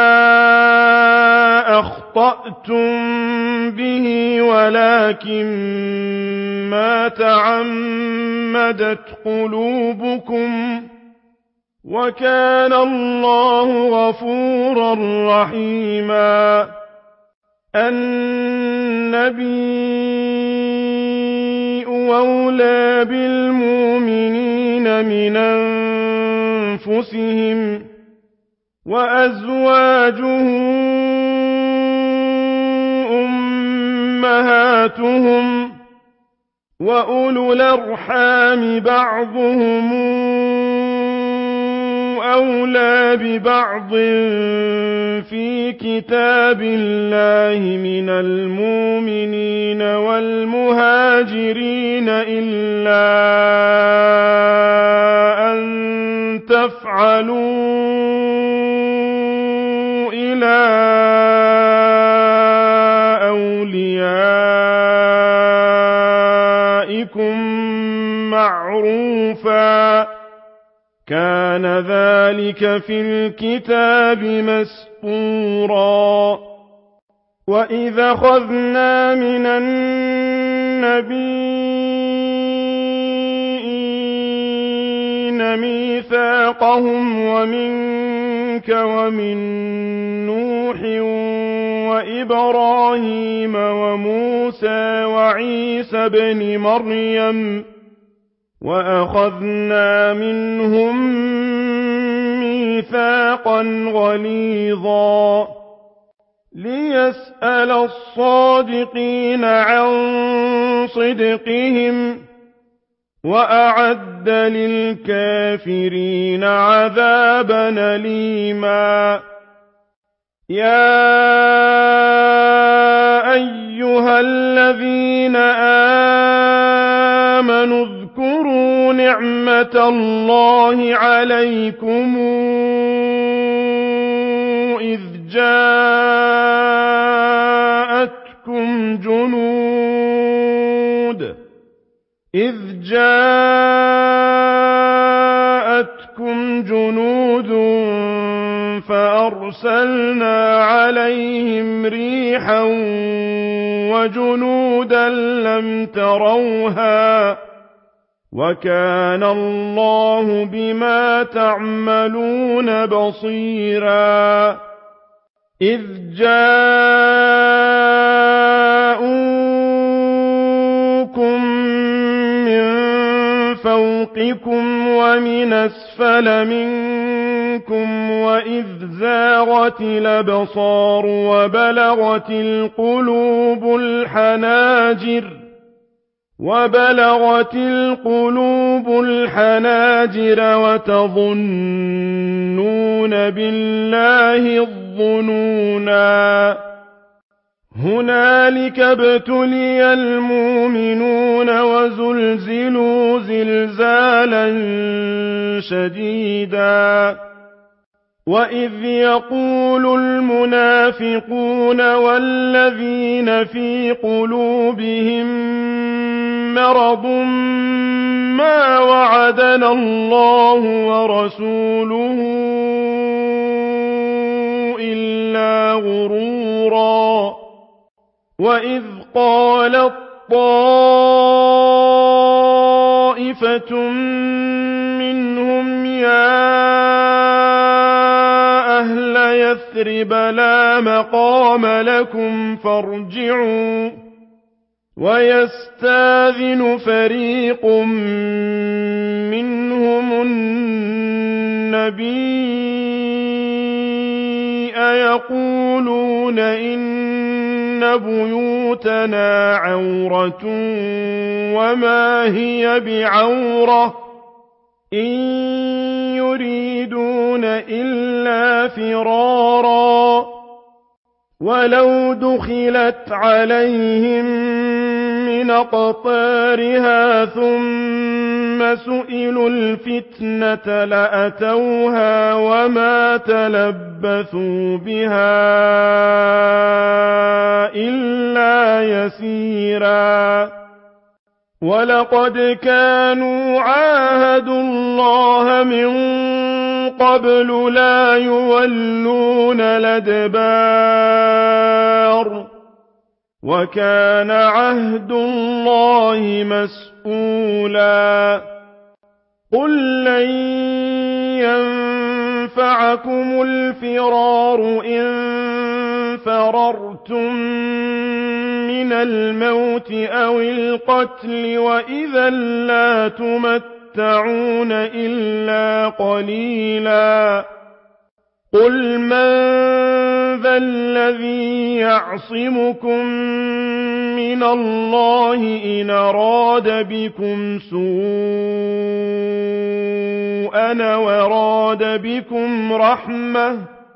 أخطأتم به ولكن ما تعمدت قلوبكم وكان الله غفورا رحيما النبي أولى بالمؤمنين من أنفسهم وأزواجه أمهاتهم وأولو الأرحام بعضهم أولى ببعض في كتاب الله من المؤمنين والمهاجرين إلا أن تفعلوا إلى أوليائكم معروفا كان ذلك في الكتاب مسطورا وإذا أخذنا من النبيين ميثاقهم ومنك ومن نوح وإبراهيم وموسى وعيسى بن مريم وأخذنا منهم ميثاقا غليظا ليسأل الصادقين عن صدقهم وأعد للكافرين عذابا أليما يا أيها الذين آمنوا اذكروا نعمة الله عليكم إذ جاءتكم جنود فأرسلنا عليهم ريحا وجنودا لم تروها وكان الله بما تعملون بصيرا إذ جاءوكم من فوقكم ومن أسفل منكم وإذ زاغت الأبصار وبلغت القلوب الحناجر وتظنون بالله الظنونا هنالك ابتلي المؤمنون وزلزلوا زلزالا شديدا وإذ يقول المنافقون والذين في قلوبهم مرض ما وعدنا الله ورسوله إلا غرورا وإذ قالت طائفة منهم يا أهل يثرب لا مقام لكم فارجعوا ويستاذن فريق منهم النبي يقولون إن بيوتنا عورة وما هي بعورة إن يريدون إلا فرارا ولو دخلت عليهم من أقطارها ثم سئلوا الفتنة لأتوها وما تلبثوا بها إلا يسيرا ولقد كانوا عاهدوا الله من قبل لا يولون الأدبار وكان عهد الله مسئولا قل لن ينفعكم الفرار إن فررتم من الموت أو القتل وإذا لا تمتعون إلا قليلا قل من ذا الذي يعصمكم من الله إن أراد بكم سوءا وراد بكم رحمة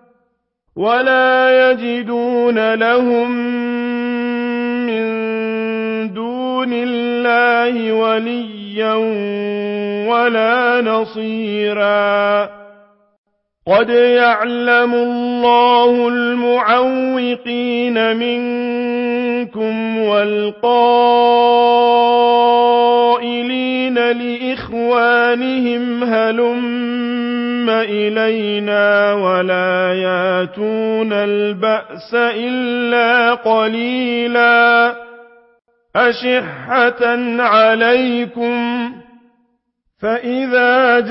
ولا يجدون لهم من دون الله وليا ولا نصيرا قد يعلم الله المعوقين منكم والقائلين لإخوانهم هلم إلينا ولا ياتون البأس إلا قليلا أشحة عليكم فإذا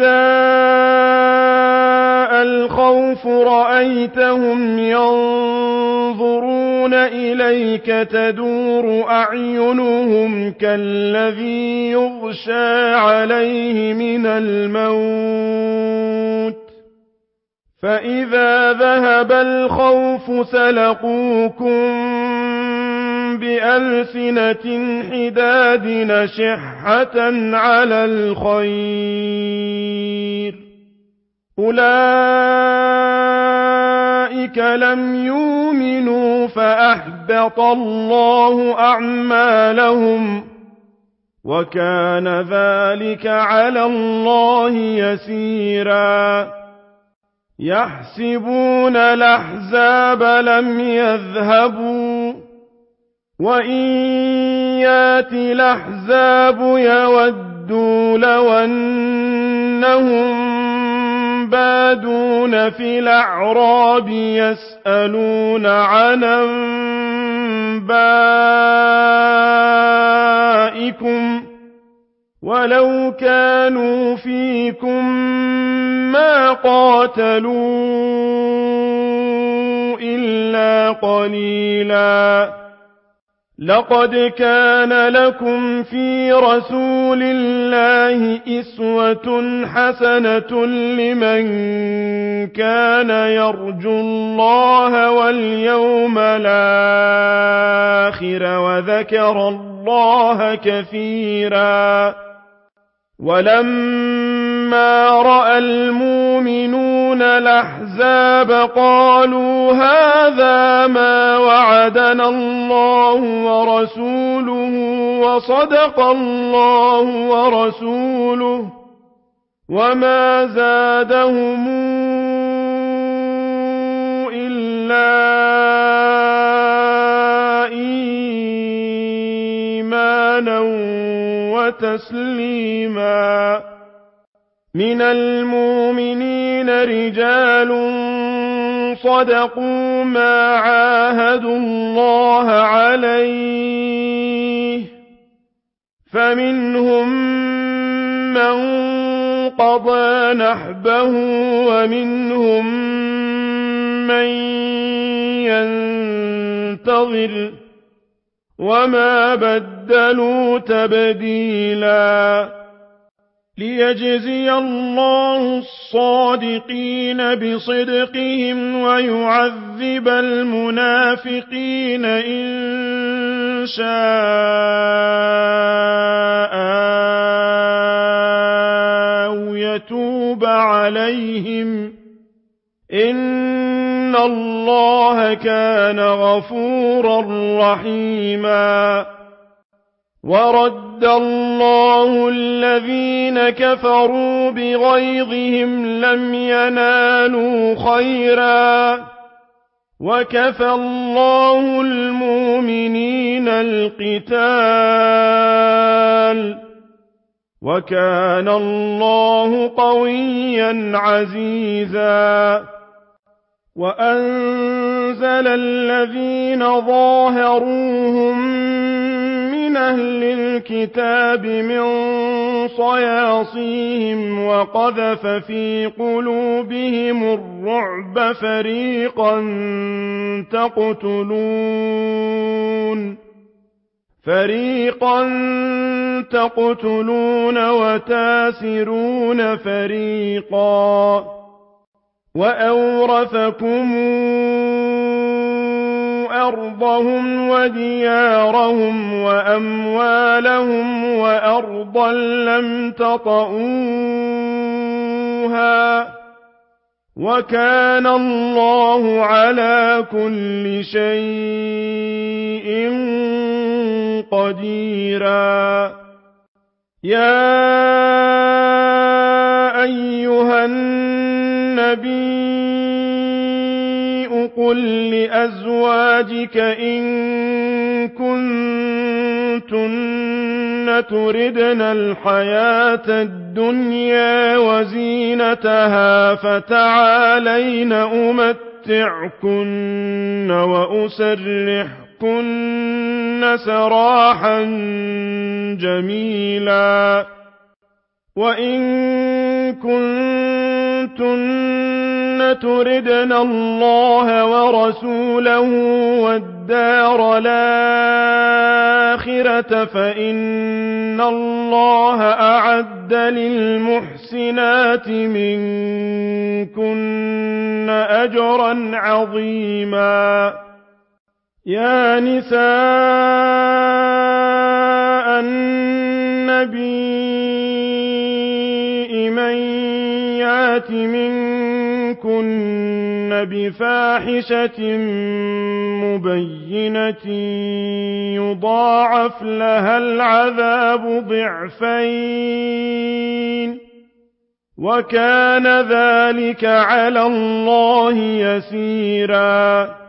جاء الخوف رأيتهم ينظرون إليك تدور أعينهم كالذي يغشى عليه من الموت فإذا ذهب الخوف سلقوكم بألسنة حداد نشحة على الخير أولئك لم يؤمنوا فأحبط الله أعمالهم وكان ذلك على الله يسيرا يحسبون الأحزاب لم يذهبوا وإن يأتي الأحزاب يودوا لو أنهم بادون في الأعراب يسألون عن أنبائكم ولو كانوا فيكم ما قاتلوا إلا قليلا لقد كان لكم في رسول الله أسوة حسنة لمن كان يرجو الله واليوم الآخر وذكر الله كثيرا ولما رأى المؤمنون الأحزاب قالوا هذا ما وعدنا الله ورسوله وصدق الله ورسوله وما زادهم إلا إيمانا وتسليما من المؤمنين رجال صدقوا ما عاهدوا الله عليه فمنهم من قضى نحبه ومنهم من ينتظر وما بدلوا وَبَدَّلُوا تَبْدِيلًا لِيَجْزِيَ اللَّهُ الصَّادِقِينَ بِصِدْقِهِمْ وَيُعَذِّبَ الْمُنَافِقِينَ إِن شَاءَ أَوْ يَتُوبَ عَلَيْهِمْ ۚ إِنَّ اللَّهَ كَانَ غَفُورًا رَّحِيمًا وَرَدَّ اللَّهُ الَّذِينَ كَفَرُوا بِغَيْظِهِمْ لَمْ يَنَالُوا خَيْرًا وَكَفَى اللَّهُ الْمُؤْمِنِينَ الْقِتَالَ وَكَانَ اللَّهُ قَوِيًّا عَزِيزًا وَأَنزَلَ الَّذِينَ ظَاهَرُوهُم مِّنْ أَهْلِ الْكِتَابِ مِنْ صَيَاصِيهِمْ وَقَذَفَ فِي قُلُوبِهِمُ الرُّعْبَ فَرِيقًا تَقْتُلُونَ وَتَأْسِرُونَ فَرِيقًا وَأَوْرَثَكُمْ أَرْضَهُمْ وَدِيَارَهُمْ وَأَمْوَالَهُمْ وَأَرْضًا لَّمْ تَطَئُوهَا وَكَانَ اللَّهُ عَلَىٰ كُلِّ شَيْءٍ قَدِيرًا يَا أَيُّهَا النَّبِيُّ قُل لِّأَزْوَاجِكَ إِن كُنتُنَّ تُرِدْنَ الْحَيَاةَ الدُّنْيَا وَزِينَتَهَا فَتَعَالَيْنَ أُمَتِّعْكُنَّ وَأُسَرِّحْكُنَّ سَرَاحًا جَمِيلًا وَإِن كُنتُنَّ تُرِدْنَ اللَّهَ وَرَسُولَهُ وَالدَّارَ الْآخِرَةَ فَإِنَّ اللَّهَ أَعَدَّ لِلْمُحْسِنَاتِ مِنكُنَّ أَجْرًا عَظِيمًا يَا نِسَاءَ النَّبِيِّ مَن يَأْتِ مِنكُنَّ بِفَاحِشَةٍ مُّبَيِّنَةٍ يُضَاعَفْ لَهَا الْعَذَابُ ضِعْفَيْنِ وَكَانَ ذَلِكَ عَلَى اللَّهِ يَسِيرًا